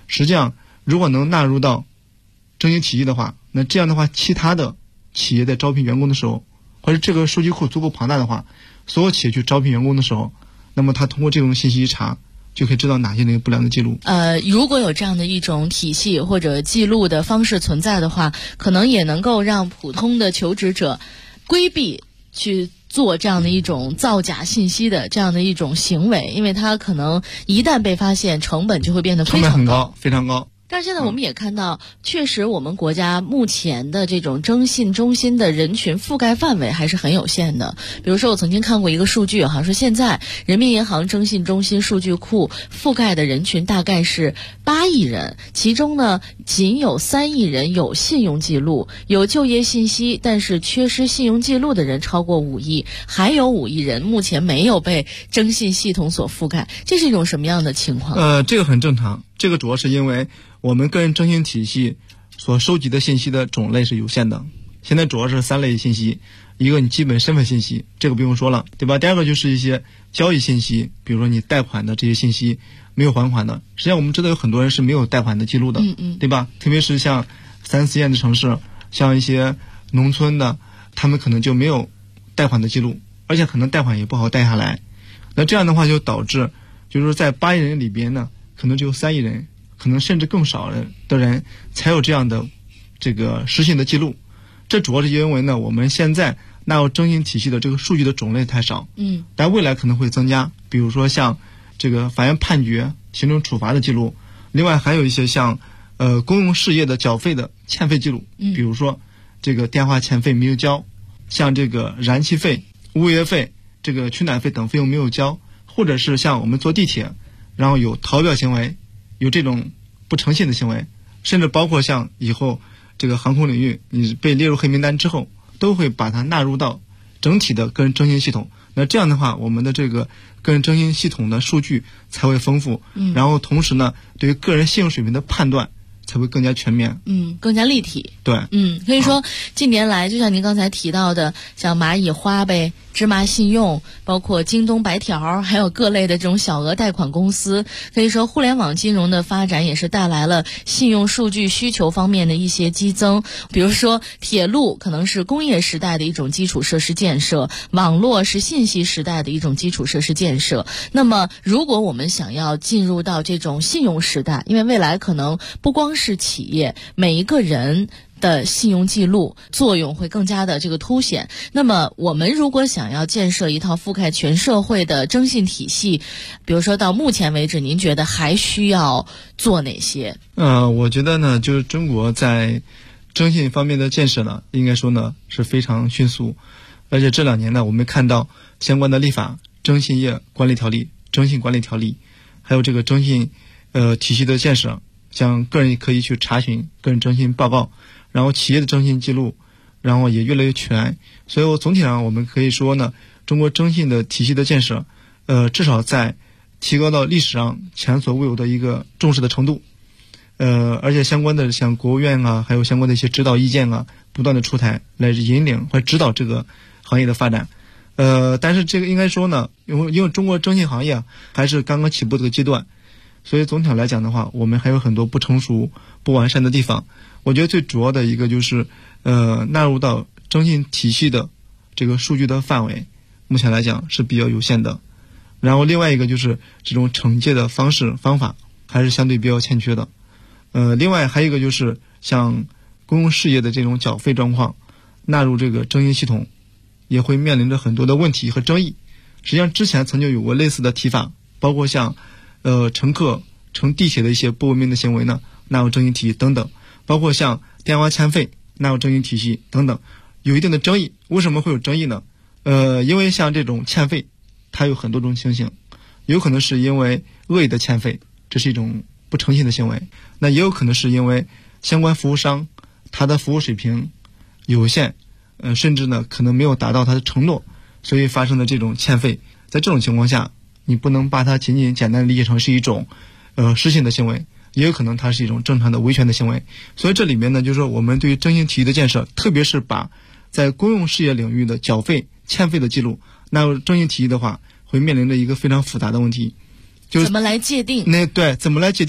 实际上如果能纳入到征信体系的话，那这样的话，其他的企业在招聘员工的时候，或者这个数据库足够庞大的话，所有企业去招聘员工的时候，那么他通过这种信息一查，就可以知道哪些那个不良的记录。 如果有这样的一种体系或者记录的方式存在的话，可能也能够让普通的求职者规避去做这样的一种造假信息的这样的一种行为，因为他可能一旦被发现，成本就会变得非常高， 成本很高，非常高。 但是现在我们也看到，确实我们国家目前的这种征信中心的人群覆盖范围还是很有限的。比如说我曾经看过一个数据，好像说现在人民银行征信中心数据库覆盖的人群大概是8亿人，其中呢仅有3亿人有信用记录，有就业信息，但是缺失信用记录的人超过5亿，还有5亿人目前没有被征信系统所覆盖。这是一种什么样的情况？ 这个很正常，这个主要是因为我们个人征信体系所收集的信息的种类是有限的，现在主要是3类信息，一个你基本身份信息，这个不用说了，对吧？第二个就是一些交易信息，比如说你贷款的这些信息，没有还款的，实际上我们知道有很多人是没有贷款的记录的，对吧？特别是像3、4线的城市，像一些农村的，他们可能就没有贷款的记录，而且可能贷款也不好贷下来。那这样的话就导致，就是说在8亿人里边呢，可能只有3亿人，可能甚至更少的人才有这样的这个失信的记录。这主要是因为呢，我们现在纳入征信体系的这个数据的种类太少，但未来可能会增加，比如说像这个法院判决、行政处罚的记录，另外还有一些像公用事业的缴费的欠费记录，比如说这个电话欠费没有交，像这个燃气费、物业费、这个取暖费等费用没有交，或者是像我们坐地铁，然后有逃表行为，有这种不诚信的行为，甚至包括像以后这个航空领域你被列入黑名单之后，都会把它纳入到整体的个人征信系统。那这样的话，我们的这个个人征信系统的数据才会丰富，然后同时呢，对于个人信用水平的判断才会更加全面， 更加立体。 对， 可以说近年来，就像您刚才提到的，像蚂蚁花呗、芝麻信用，包括京东白条，还有各类的这种小额贷款公司，可以说互联网金融的发展也是带来了信用数据需求方面的一些激增。比如说铁路可能是工业时代的一种基础设施建设，网络是信息时代的一种基础设施建设。那么如果我们想要进入到这种信用时代，因为未来可能不光是企业，每一个人的信用记录作用会更加的这个凸显。那么我们如果想要建设一套覆盖全社会的征信体系，比如说到目前为止，您觉得还需要做哪些？ 我觉得呢，就是中国在征信方面的建设呢，应该说呢是非常迅速，而且这2年呢，我们看到相关的立法，征信业管理条例、征信管理条例，还有这个征信体系的建设，像个人可以去查询个人征信报告，然后企业的征信记录，然后也越来越全。所以我总体上我们可以说呢，中国征信的体系的建设，至少在提高到历史上前所未有的一个重视的程度。而且相关的像国务院啊，还有相关的一些指导意见啊，不断的出台来引领或指导这个行业的发展。但是这个应该说呢，因为中国征信行业还是刚刚起步这个阶段，所以总体来讲的话，我们还有很多不成熟、不完善的地方。我觉得最主要的一个就是纳入到征信体系的这个数据的范围，目前来讲是比较有限的。然后另外一个就是这种惩戒的方法还是相对比较欠缺的。另外还有一个就是像公用事业的这种缴费状况，纳入这个征信系统也会面临着很多的问题和争议。实际上之前曾经有过类似的提法，包括像乘客乘地铁的一些不文明的行为呢，纳入征信体系等等，包括像电话欠费纳入征信体系等等，有一定的争议。为什么会有争议呢？因为像这种欠费它有很多种情形，有可能是因为恶意的欠费，这是一种不诚信的行为，那也有可能是因为相关服务商他的服务水平有限，甚至呢可能没有达到他的承诺，所以发生的这种欠费。在这种情况下，你不能把它简单的理解成是一种失信的行为，也有可能它是一种正常的维权的行为。所以这里面呢，就是说我们对于征信体系的建设，特别是把在公用事业领域的缴费欠费的记录纳入征信体系的话，会面临着一个非常复杂的问题，就是怎么来界定？ 对，怎么来界定？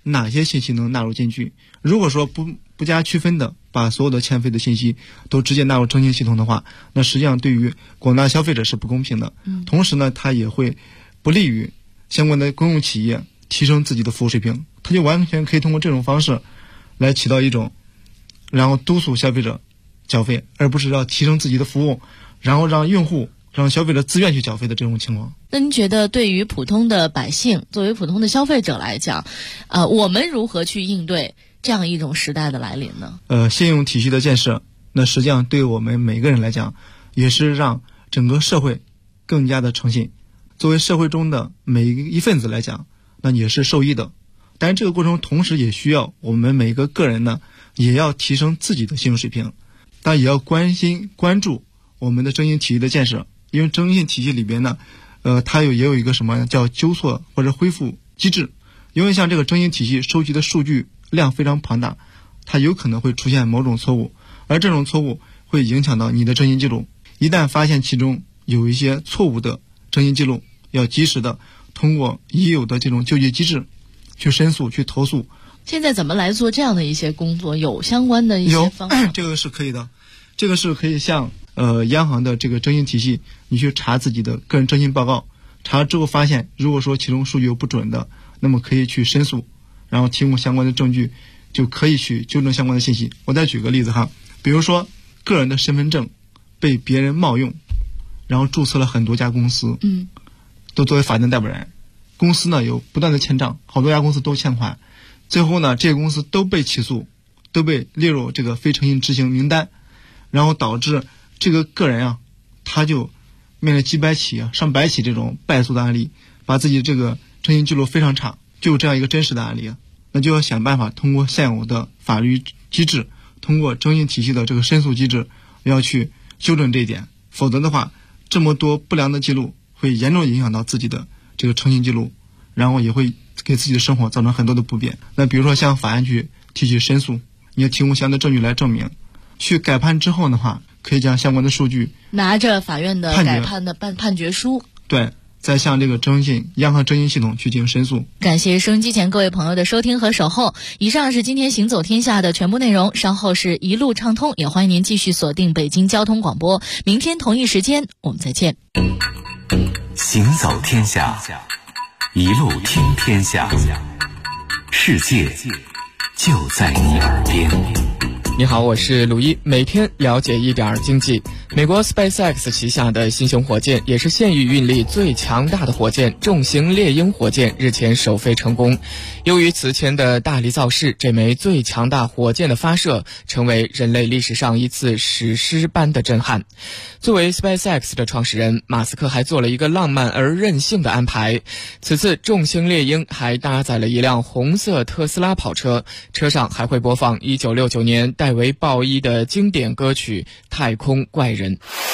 哪些信息能纳入进去。如果说不加区分的把所有的欠费的信息都直接纳入征信系统的话，那实际上对于广大消费者是不公平的。同时呢，它也会不利于相关的公用企业提升自己的服务水平。它就完全可以通过这种方式来起到一种然后督促消费者缴费，而不是要提升自己的服务，然后让消费者自愿去缴费的这种情况。 那您觉得对于普通的百姓，作为普通的消费者来讲，我们如何去应对这样一种时代的来临呢？ 信用体系的建设，那实际上对我们每个人来讲，也是让整个社会更加的诚信。作为社会中的每一份子来讲，那也是受益的。但是这个过程同时也需要我们每个个人呢，也要提升自己的信用水平，但也要关注我们的征信体系的建设。因为征信体系里边呢，它也有一个什么叫纠错或者恢复机制。因为像这个征信体系收集的数据量非常庞大，它有可能会出现某种错误，而这种错误会影响到你的征信记录。一旦发现其中有一些错误的征信记录，要及时的通过已有的这种救济机制去申诉、去投诉。 现在怎么来做这样的一些工作？有相关的一些方法？ 这个是可以的，这个是可以向央行的这个征信体系，你去查自己的个人征信报告，查了之后发现，如果说其中数据有不准的，那么可以去申诉，然后提供相关的证据，就可以去纠正相关的信息。我再举个例子哈，比如说个人的身份证被别人冒用，然后注册了很多家公司，都作为法定代表人，公司呢有不断的欠账，好多家公司都欠款，最后呢这些公司都被起诉，都被列入这个非诚信执行名单，然后导致这个个人啊，他就面临几百起上百起这种败诉的案例，把自己这个征信记录非常差，就有这样一个真实的案例啊，那就要想办法通过现有的法律机制，通过征信体系的这个申诉机制，要去修正这一点，否则的话，这么多不良的记录会严重影响到自己的这个征信记录，然后也会给自己的生活造成很多的不便。那比如说向法院去提起申诉，你要提供相应的证据来证明，去改判之后的话，可以将相关的数据拿着法院的改判的判决书， 对，再向这个央行征信系统去进行申诉。 感谢收音机前各位朋友的收听和守候。以上是今天行走天下的全部内容，稍后是一路畅通，也欢迎您继续锁定北京交通广播。明天同一时间我们再见。 行走天下，一路听天下，世界就在你耳边。 你好，我是鲁一，每天了解一点经济。美国 SpaceX 旗下的新型火箭，也是现役运力最强大的火箭重型猎鹰火箭日前首飞成功。由于此前的大力造势，这枚最强大火箭的发射成为人类历史上一次史诗般的震撼。作为 SpaceX 的创始人，马斯克还做了一个浪漫而任性的安排。此次重型猎鹰还搭载了一辆红色特斯拉跑车，车上还会播放1969年戴维·鲍伊的经典歌曲《太空怪人》。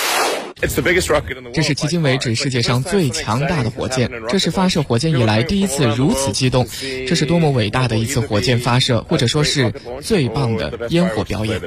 这是迄今为止世界上最强大的火箭，这是发射火箭以来第一次如此激动，这是多么伟大的一次火箭发射，或者说是最棒的烟火表演。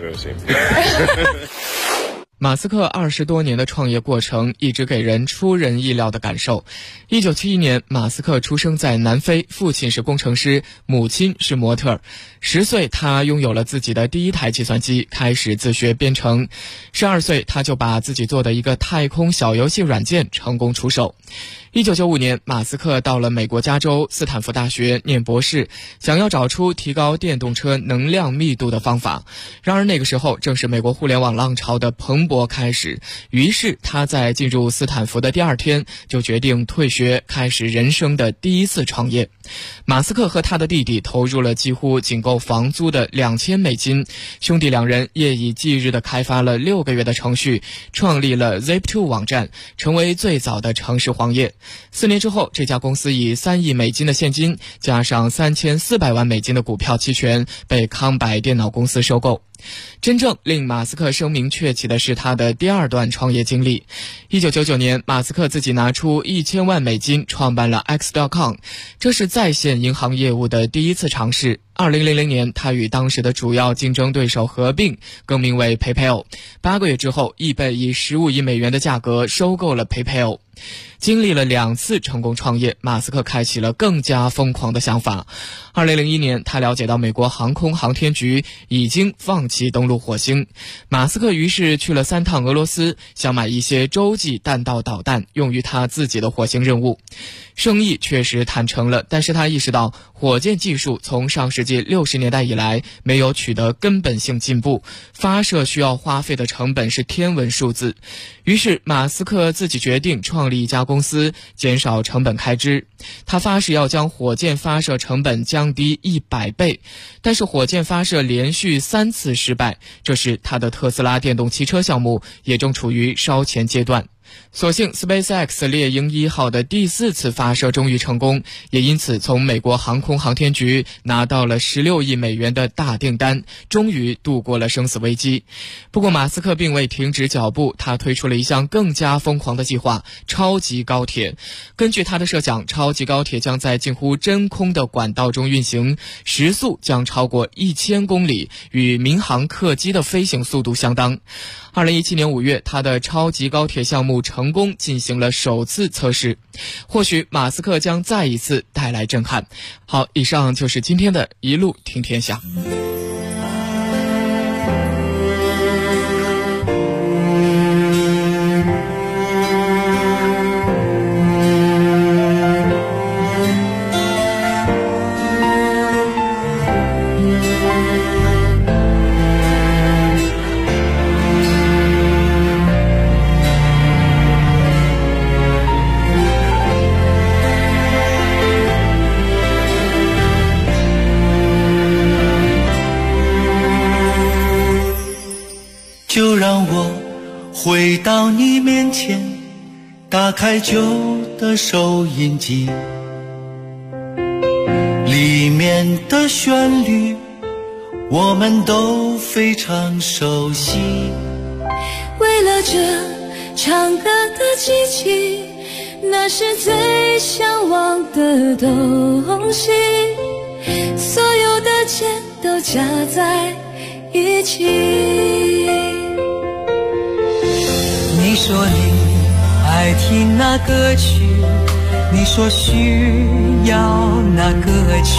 马斯克20多年的创业过程一直给人出人意料的感受。1971年，马斯克出生在南非，父亲是工程师，母亲是模特。10岁，他拥有了自己的第一台计算机，开始自学编程。12岁，他就把自己做的一个太空小游戏软件成功出售。1995年，马斯克到了美国加州斯坦福大学念博士，想要找出提高电动车能量密度的方法。然而那个时候正是美国互联网浪潮的蓬勃开始，于是他在进入斯坦福的第2天就决定退学，开始人生的第一次创业。马斯克和他的弟弟投入了几乎仅够房租的$2000，兄弟两人夜以继日地开发了6个月的程序，创立了 Zip2 网站，成为最早的城市黄页。4年之后，这家公司以$3亿的现金加上$3400万的股票期权被康柏电脑公司收购。真正令马斯克声名鹊起的是他的第2段创业经历。1999年，马斯克自己拿出$1000万创办了 X.com， 这是在线银行业务的第一次尝试。 2000年，他与当时的主要竞争对手合并，更名为 PayPal。8个月之后，易贝以15亿美元的价格收购了 PayPal。经历了2次成功创业，马斯克开启了更加疯狂的想法。2001年，他了解到美国航空航天局已经放弃登陆火星，马斯克于是去了3趟俄罗斯，想买一些洲际弹道导弹，用于他自己的火星任务。生意确实谈成了，但是他意识到火箭技术从上世纪60年代以来没有取得根本性进步，发射需要花费的成本是天文数字。于是马斯克自己决定创立一家公司，减少成本开支。他发誓要将火箭发射成本降低100倍，但是火箭发射连续3次失败，这时他的特斯拉电动汽车项目也正处于烧钱阶段。所幸 SpaceX 猎鹰1号的第4次发射终于成功，也因此从美国航空航天局拿到了16亿美元的大订单，终于度过了生死危机。不过马斯克并未停止脚步，他推出了一项更加疯狂的计划——超级高铁。根据他的设想，超级高铁将在近乎真空的管道中运行，时速将超过1000公里，与民航客机的飞行速度相当。2017年5月，他的超级高铁项目成功进行了首次测试，或许马斯克将再一次带来震撼。好，以上就是今天的一路听天下。 就让我回到你面前，打开旧的收音机，里面的旋律我们都非常熟悉。 为了这唱歌的机器，那是最向往的东西，所有的键都加在一起。 你说你爱听那歌曲，你说需要那歌曲，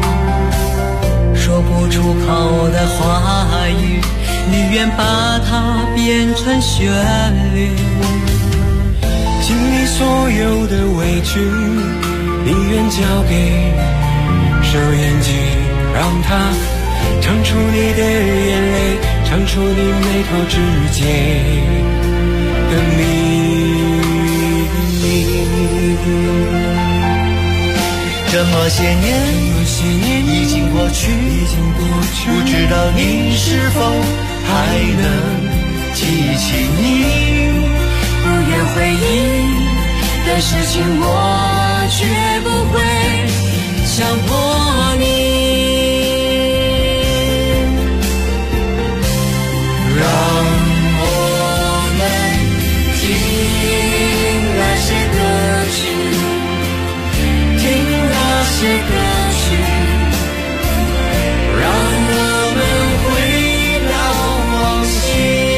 说不出口的话语，你愿把它变成旋律。尽你所有的委屈，你愿交给收音机，让它唱出你的眼泪，唱出你眉头之间的秘密。这么些年已经过去，不知道你是否还能记起你不愿回忆的事情，我绝不会强迫你。让这歌曲让我们回到往昔，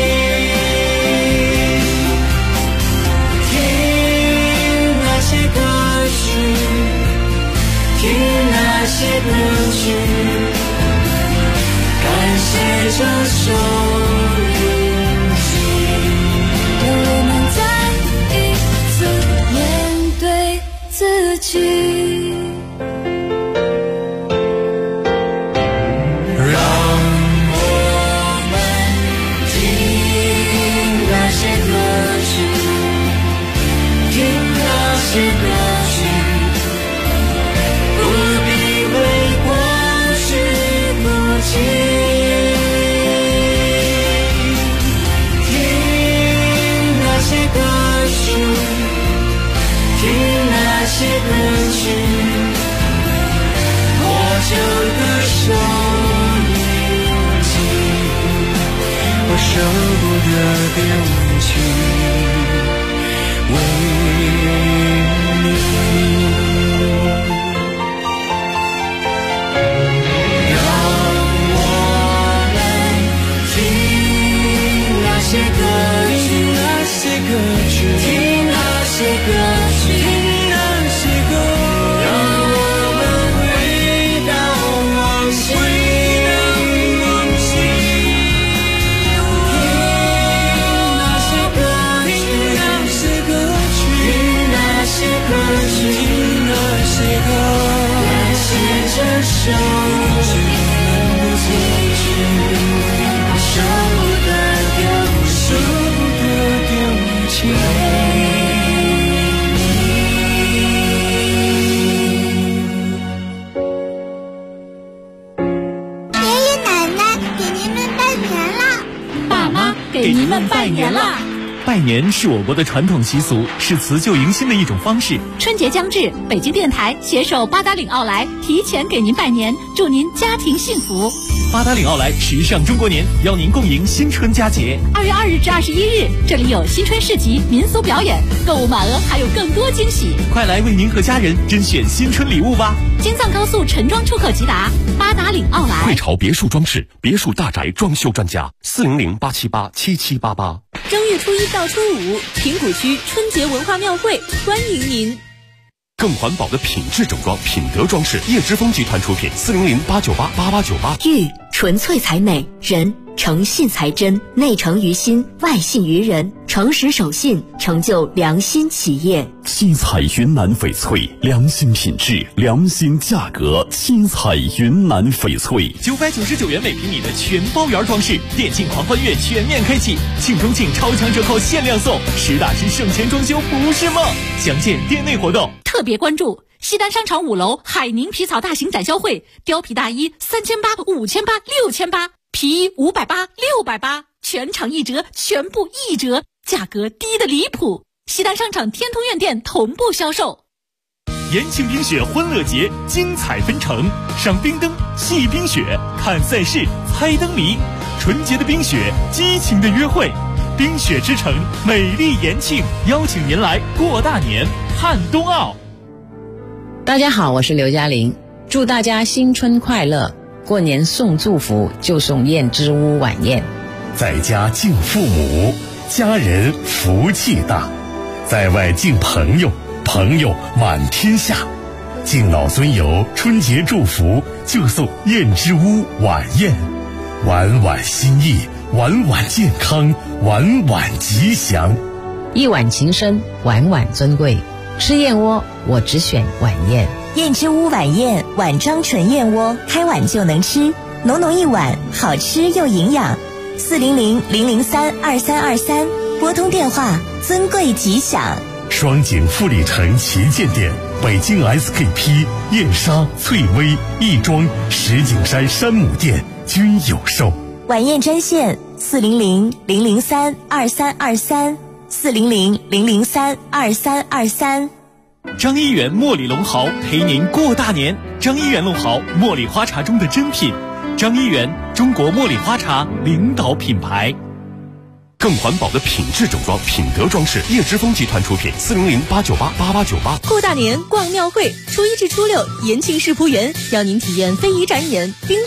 听那些歌曲，听那些歌曲，感谢这首音机，让我们再一次面对自己。这歌曲不必为过去哭泣，听那些歌曲，听那些歌曲，我整个收音机，我舍不得丢弃，为你。 手，不坚持，舍不得丢弃。 给您们拜年啦！ 拜年是我国的传统习俗，是辞旧迎新的一种方式。 春节将至，北京电台携手八达岭奥莱提前给您拜年，祝您家庭幸福。 八达岭奥莱时尚中国年，邀您共迎新春佳节。 2月2日至21日，这里有新春市集、民俗表演，购物满额还有更多惊喜。 快来为您和家人甄选新春礼物吧！ 京藏高速陈庄出口即达，八达岭奥莱。 汇潮别墅装饰，别墅大宅装修专家，400-878-7788。 正月初1到初5，平谷区春节文化庙会欢迎您。 更环保的品质整装，品德装饰，叶之峰集团出品，400-898-8898。 玉纯粹才美，人诚信才真，内诚于心，外信于人，诚实守信，成就良心企业。 七彩云南翡翠，良心品质，良心价格。七彩云南翡翠 ，999元每平米的全包圆装饰，电竞狂欢月全面开启，庆中庆超强折扣限量送，实打实省钱装修不是梦。详见店内活动。 特别关注西单商场5楼海宁皮草大型展销会，貂皮大衣3800、5800、6800，皮衣580、680，全场1折，全部1折，价格低得离谱。西单商场天通苑店同步销售。 延庆冰雪欢乐节精彩纷呈，赏冰灯、戏冰雪、看赛事、猜灯谜，纯洁的冰雪，激情的约会。冰雪之城，美丽延庆，邀请您来过大年，看冬奥。 大家好，我是刘嘉玲，祝大家新春快乐！过年送祝福就送燕之屋晚宴， 在家敬父母，家人福气大；在外敬朋友，朋友满天下。敬老尊游，春节祝福就送燕之屋晚宴，晚晚心意，晚晚健康，晚晚吉祥。 一碗情深，晚晚尊贵。吃燕窝，我只选晚宴。 燕之屋晚宴，碗装纯燕窝，开碗就能吃，浓浓一碗，好吃又营养。400-003-2323，拨通电话，尊贵吉祥。 双井富力城旗舰店，北京 SKP、燕莎、翠微、亦庄、石景山山姆店均有售。 晚宴专线400-003-2323。400-003-2323。 张一元茉莉龙毫陪您过大年。张一元龙毫，茉莉花茶中的珍品。张一元，中国茉莉花茶领导品牌。 更环保的品质整装，品德装饰，叶之峰集团出品，400-898-8898。 过大年逛庙会，初1至初6，延庆世仆园邀您体验非遗展演、冰